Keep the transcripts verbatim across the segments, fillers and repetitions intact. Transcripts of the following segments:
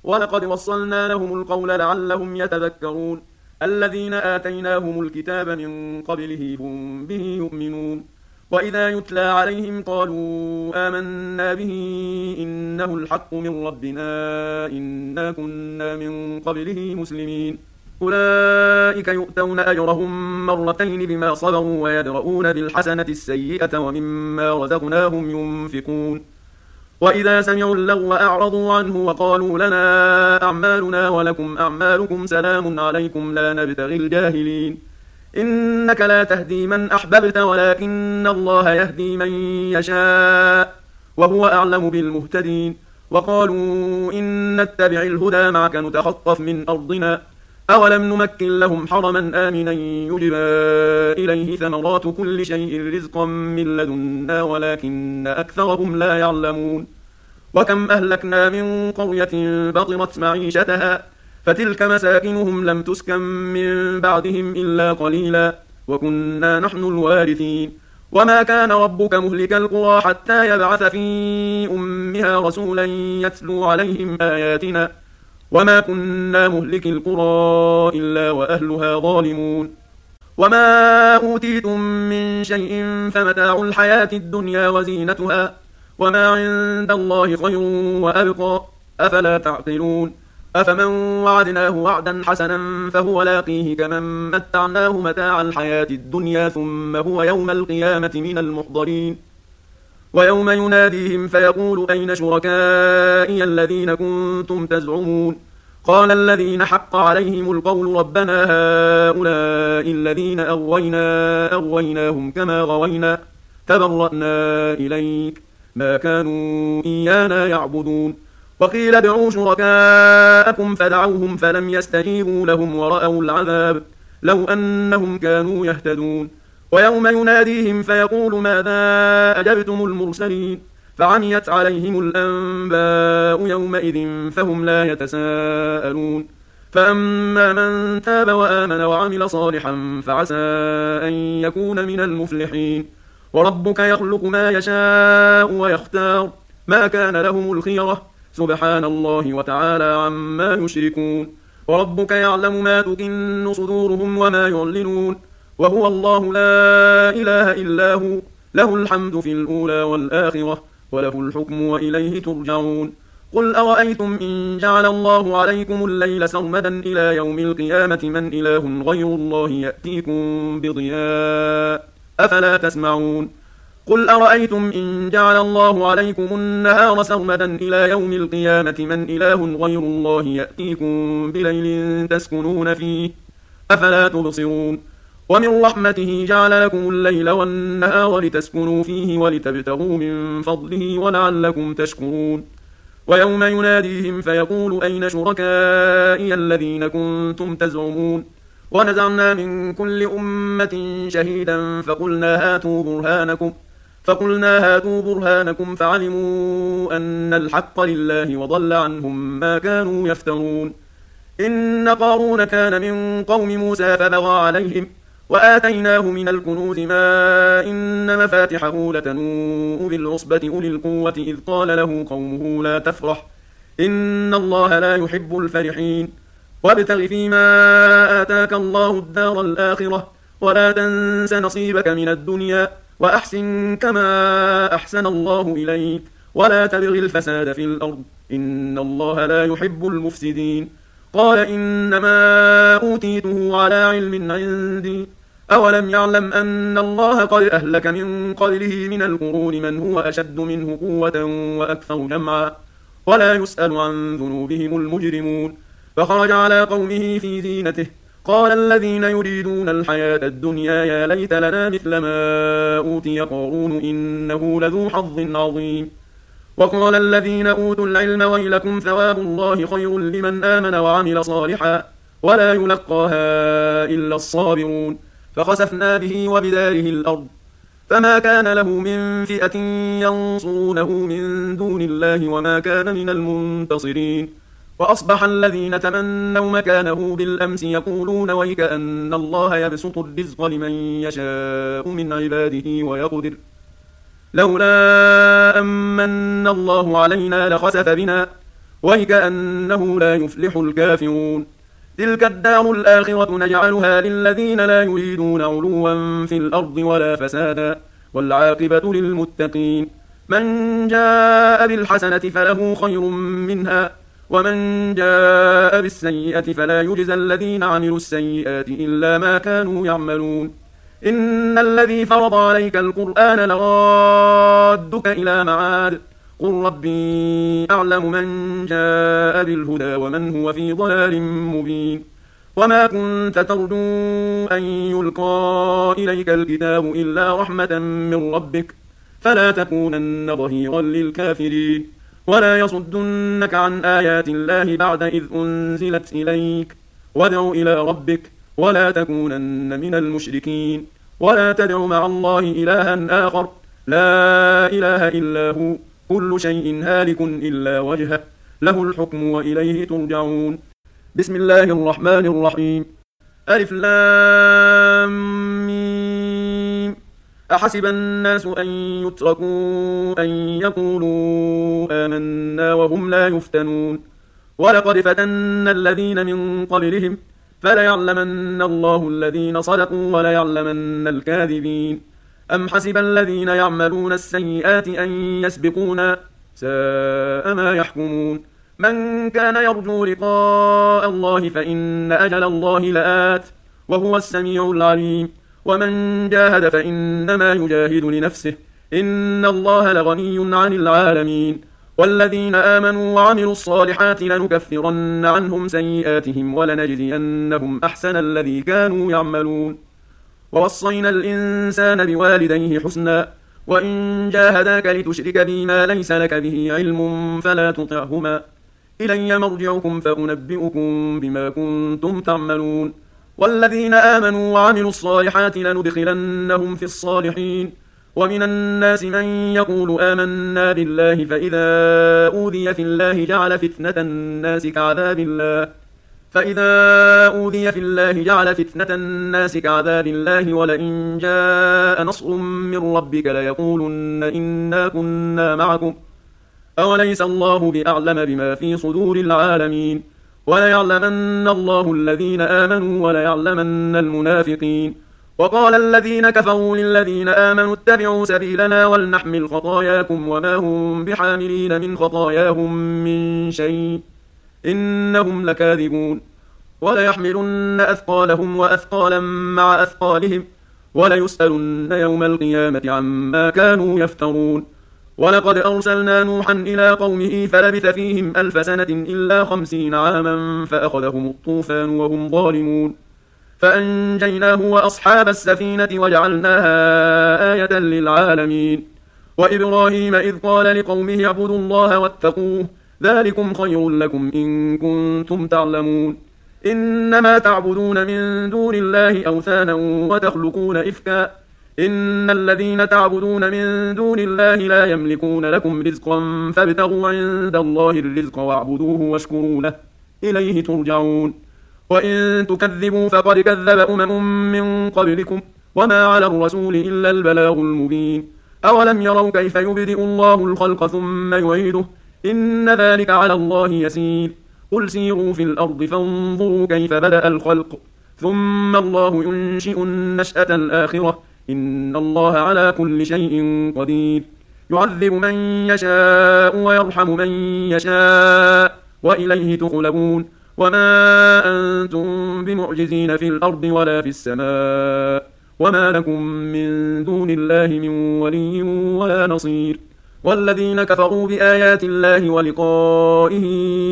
ولقد وصلنا لهم القول لعلهم يتذكرون الذين آتيناهم الكتاب من قبله هم به يؤمنون وإذا يتلى عليهم قالوا آمنا به إنه الحق من ربنا إنا كنا من قبله مسلمين أولئك يؤتون أجرهم مرتين بما صبروا ويدرؤون بالحسنة السيئة ومما رزقناهم ينفقون وإذا سمعوا اللغو أعرضوا عنه وقالوا لنا أعمالنا ولكم أعمالكم سلام عليكم لا نبتغي الجاهلين إنك لا تهدي من أحببت ولكن الله يهدي من يشاء وهو أعلم بالمهتدين وقالوا إن نتبع الهدى معك نتخطف من أرضنا أولم نمكن لهم حرما آمنا يجبى إليه ثمرات كل شيء رزقا من لدنا ولكن أكثرهم لا يعلمون وكم أهلكنا من قرية بطرت معيشتها فتلك مساكنهم لم تسكن من بعدهم إلا قليلا وكنا نحن الوارثين وما كان ربك مهلك القرى حتى يبعث في أمها رسولا يتلو عليهم آياتنا وما كنا مهلك القرى إلا وأهلها ظالمون وما أوتيتم من شيء فمتاع الحياة الدنيا وزينتها وما عند الله خير وأبقى أفلا تعقلون أفمن وعدناه وعدا حسنا فهو لاقيه كمن متعناه متاع الحياة الدنيا ثم هو يوم القيامة من المحضرين ويوم يناديهم فيقول أين شركائي الذين كنتم تزعمون قال الذين حق عليهم القول ربنا هؤلاء الذين أغوينا أغويناهم كما غوينا تبرأنا إليك ما كانوا إيانا يعبدون وقيل ادعوا شركاءكم فدعوهم فلم يستجيبوا لهم ورأوا العذاب لو أنهم كانوا يهتدون ويوم يناديهم فيقول ماذا أجبتم المرسلين فعميت عليهم الأنباء يومئذ فهم لا يتساءلون فأما من تاب وآمن وعمل صالحا فعسى أن يكون من المفلحين وربك يخلق ما يشاء ويختار ما كان لهم الخيرة سبحان الله وتعالى عما يشركون وربك يعلم ما تكن صدورهم وما يعلنون وهو الله لا إله إلا هو له الحمد في الأولى والآخرة وله الحكم وإليه ترجعون قل أرأيتم إن جعل الله عليكم الليل سرمدا إلى يوم القيامة من إله غير الله يأتيكم بضياء أفلا تسمعون قل أرأيتم إن جعل الله عليكم النهار سرمدا إلى يوم القيامة من إله غير الله يأتيكم بليل تسكنون فيه أفلا تبصرون ومن رحمته جعل لكم الليل والنهار لتسكنوا فيه ولتبتغوا من فضله ولعلكم تشكرون ويوم يناديهم فيقول أين شركائي الذين كنتم تزعمون ونزعنا من كل أمة شهيدا فقلنا هاتوا برهانكم فقلنا هاتوا برهانكم فعلموا أن الحق لله وضل عنهم ما كانوا يفترون إن قارون كان من قوم موسى فبغى عليهم وآتيناه من الكنوز ما إن مفاتحه لتنوء بالعصبة أولي القوة إذ قال له قومه لا تفرح إن الله لا يحب الفرحين وابتغ فيما آتاك الله الدار الآخرة ولا تنس نصيبك من الدنيا وأحسن كما أحسن الله إليك ولا تبغ الفساد في الأرض إن الله لا يحب المفسدين قال إنما أوتيته على علم عندي أولم يعلم أن الله قد أهلك من قبله من القرون من هو أشد منه قوة وأكثر جمعا ولا يسأل عن ذنوبهم المجرمون فخرج على قومه في زينته قال الذين يريدون الحياة الدنيا يا ليت لنا مثل ما أوتي قارون إنه لذو حظ عظيم وقال الذين أوتوا العلم ويلكم ثواب الله خير لمن آمن وعمل صالحا ولا يلقاها إلا الصابرون فخسفنا به وبداره الأرض فما كان له من فئة ينصرونه من دون الله وما كان من المنتصرين وأصبح الذين تمنوا مكانه بالأمس يقولون ويك أن الله يبسط الرزق لمن يشاء من عباده ويقدر لولا أمن الله علينا لخسف بنا وَكَأَنَّهُ لَا يُفْلِحُ الْكَافِرُونَ تِلْكَ الدَّارُ الْآخِرَةُ نَجْعَلُهَا لِلَّذِينَ لَا يُرِيدُونَ عُلُوًّا فِي الْأَرْضِ وَلَا فَسَادًا وَالْعَاقِبَةُ لِلْمُتَّقِينَ مَنْ جَاءَ بِالْحَسَنَةِ فَلَهُ خَيْرٌ مِنْهَا وَمَنْ جَاءَ بِالسَّيِّئَةِ فَلَا يُجْزَى الَّذِينَ عَمِلُوا السَّيِّئَاتِ إِلَّا مَا كَانُوا يَعْمَلُونَ إِنَّ الَّذِي فَرَضَ عَلَيْكَ الْقُرْآنَ لَرَادُّكَ إِلَى مَعَادٍ قُلْ رَبِّي أَعْلَمُ مَنْ جَاءَ بِالْهُدَى وَمَنْ هُوَ فِي ضَلَالٍ مُبِينٍ وَمَا كُنْتَ تَرْجُو أَنْ يُلْقَى إِلَيْكَ الْكِتَابُ إِلَّا رَحْمَةً مِنْ رَبِّكَ فَلَا تَكُونَنَّ ظَهِيرًا لِلْكَافِرِينَ وَلَا يَصُدُّنَّكَ عَنْ آيَاتِ اللَّهِ بَعْدَ إِذْ أُنْزِلَتْ إِلَيْكَ وَادْعُ إِلَى رَبِّكَ وَلَا تَكُونَنَّ مِنَ المشركين وَلَا تَدْعُ مع الله إلها آخر لا إله إلا هو كل شيء هالك إلا وجهه له الحكم وإليه ترجعون بسم الله الرحمن الرحيم ألف لام ميم أحسب الناس أن يتركوا أن يقولوا آمنا وهم لا يفتنون ولقد فتنا الذين من قبلهم فليعلمن الله الذين صدقوا وليعلمن الكاذبين أم حسب الذين يعملون السيئات أن يسبقونا ساء ما يحكمون من كان يرجو لقاء الله فإن أجل الله لآت وهو السميع العليم ومن جاهد فإنما يجاهد لنفسه إن الله لغني عن العالمين والذين آمنوا وعملوا الصالحات لنكفرن عنهم سيئاتهم ولنجزينهم أحسن الذي كانوا يعملون ووصينا الإنسان بوالديه حسنا وإن جاهداك لتشرك بي ما ليس لك به علم فلا تطعهما إلي مرجعكم فأنبئكم بما كنتم تعملون والذين آمنوا وعملوا الصالحات لندخلنهم في الصالحين ومن الناس من يقول آمنا بالله فإذا أوذي في الله جعل فتنة الناس كعذاب الله فإذا أوذي في الله جعل فتنة الناس كعذاب الله ولئن جاء نصر من ربك ليقولن إنا كنا معكم أوليس الله بأعلم بما في صدور العالمين وليعلمن الله الذين آمنوا وليعلمن المنافقين وقال الذين كفروا للذين آمنوا اتبعوا سبيلنا ولنحمل خطاياكم وما هم بحاملين من خطاياهم من شيء إنهم لكاذبون وليحملن أثقالهم وأثقالا مع أثقالهم وليسألن يوم القيامة عما كانوا يفترون ولقد أرسلنا نوحا إلى قومه فلبث فيهم ألف سنة إلا خمسين عاما فأخذهم الطوفان وهم ظالمون فأنجيناه وأصحاب السفينة وجعلناها آية للعالمين وإبراهيم إذ قال لقومه اعبدوا الله واتقوه ذلكم خير لكم إن كنتم تعلمون إنما تعبدون من دون الله أوثانا وتخلقون إفكا إن الذين تعبدون من دون الله لا يملكون لكم رزقا فابتغوا عند الله الرزق واعبدوه واشكروا له إليه ترجعون وإن تكذبوا فقد كذب أمم من قبلكم وما على الرسول إلا البلاغ المبين أولم يروا كيف يبدئ الله الخلق ثم يعيده إن ذلك على الله يسير قل سيروا في الأرض فانظروا كيف بدأ الخلق ثم الله ينشئ النشأة الآخرة إن الله على كل شيء قدير يعذب من يشاء ويرحم من يشاء وإليه تقلبون وما أنتم بمعجزين في الأرض ولا في السماء وما لكم من دون الله من ولي ولا نصير والذين كفروا بآيات الله ولقائه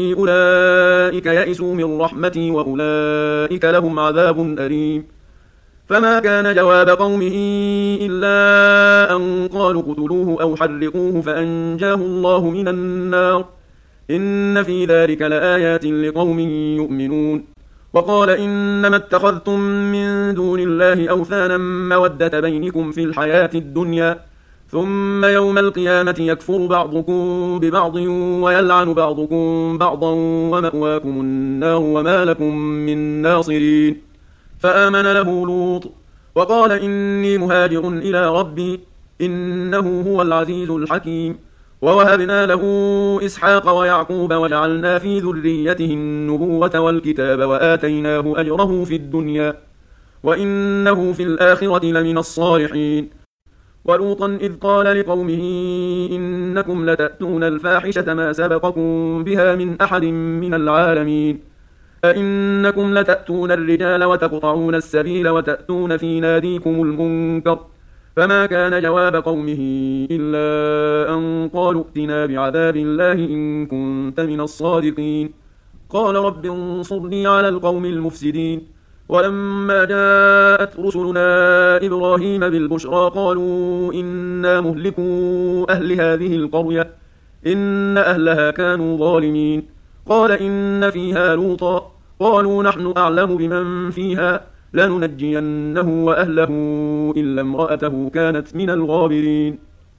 أولئك يئسوا من رحمتي وأولئك لهم عذاب أليم فما كان جواب قومه إلا أن قالوا اقتلوه أو حرقوه فأنجاه الله من النار إن في ذلك لآيات لقوم يؤمنون وقال إنما اتخذتم من دون الله أوثانا مودة بينكم في الحياة الدنيا ثم يوم القيامة يكفر بعضكم ببعض ويلعن بعضكم بعضا ومأواكم النار وما لكم من ناصرين فآمن له لوط وقال إني مهاجر إلى ربي إنه هو العزيز الحكيم ووهبنا له إسحاق ويعقوب وجعلنا في ذريته النبوة والكتاب وآتيناه أجره في الدنيا وإنه في الآخرة لمن الصالحين. ولوطا إذ قال لقومه إنكم لتأتون الفاحشة ما سبقكم بها من أحد من العالمين أئنكم لتأتون الرجال وتقطعون السبيل وتأتون في ناديكم المنكر. فما كان جواب قومه إلا أن قالوا ائتنا بعذاب الله إن كنت من الصادقين. قال رب انصرني على القوم المفسدين. ولما جاءت رسلنا إبراهيم بالبشرى قالوا إنا مهلكو أهل هذه القرية إن أهلها كانوا ظالمين. قال إن فيها لوطا قالوا نحن أعلم بمن فيها لننجينه وأهله إلا امرأته كانت من الغابرين.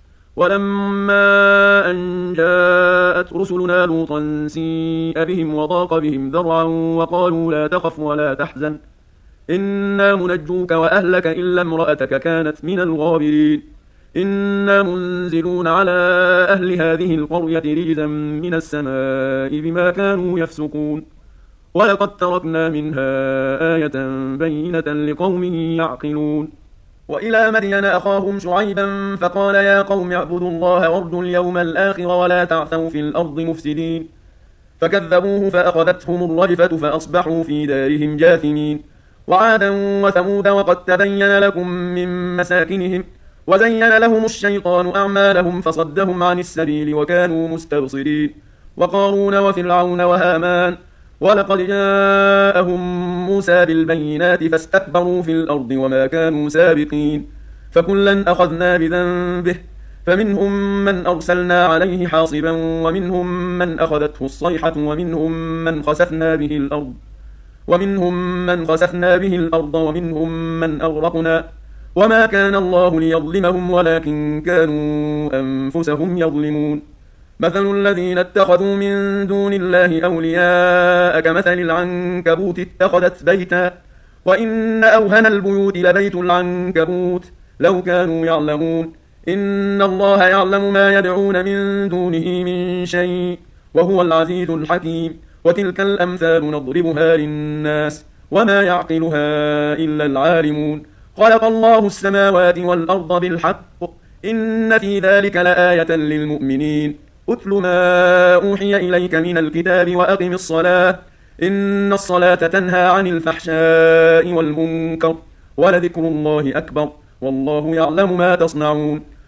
ولما أن جاءت رسلنا لوطا سيء بهم وضاق بهم ذرعا وقالوا لا تخف ولا تحزن إنا منجوك وأهلك إلا امرأتك كانت من الغابرين. إنا منزلون على أهل هذه القرية رجزا من السماء بما كانوا يفسقون. ولقد تركنا منها آية بينة لقوم يعقلون. وإلى مدين أخاهم شعيبا فقال يا قوم اعبدوا الله وارجوا اليوم الآخر ولا تعثوا في الأرض مفسدين. فكذبوه فأخذتهم الرجفة فأصبحوا في دارهم جاثمين. وعادا وثمود وقد تبين لكم من مساكنهم وزين لهم الشيطان أعمالهم فصدهم عن السبيل وكانوا مستبصرين. وقارون وفرعون وهامان ولقد جاءهم موسى بالبينات فاستكبروا في الأرض وما كانوا سابقين. فكلا أخذنا بذنبه فمنهم من أرسلنا عليه حاصبا ومنهم من أخذته الصيحة ومنهم من خسفنا به الأرض ومنهم من خسفنا به الأرض ومنهم من أغرقنا وما كان الله ليظلمهم ولكن كانوا أنفسهم يظلمون. مثل الذين اتخذوا من دون الله أولياء كمثل العنكبوت اتخذت بيتا وإن أوهن البيوت لبيت العنكبوت لو كانوا يعلمون. إن الله يعلم ما يدعون من دونه من شيء وهو العزيز الحكيم. وتلك الأمثال نضربها للناس وما يعقلها إلا العالمون. خلق الله السماوات والأرض بالحق إن في ذلك لآية للمؤمنين. أتل ما أوحي إليك من الكتاب وأقم الصلاة إن الصلاة تنهى عن الفحشاء والمنكر ولذكر الله أكبر والله يعلم ما تصنعون.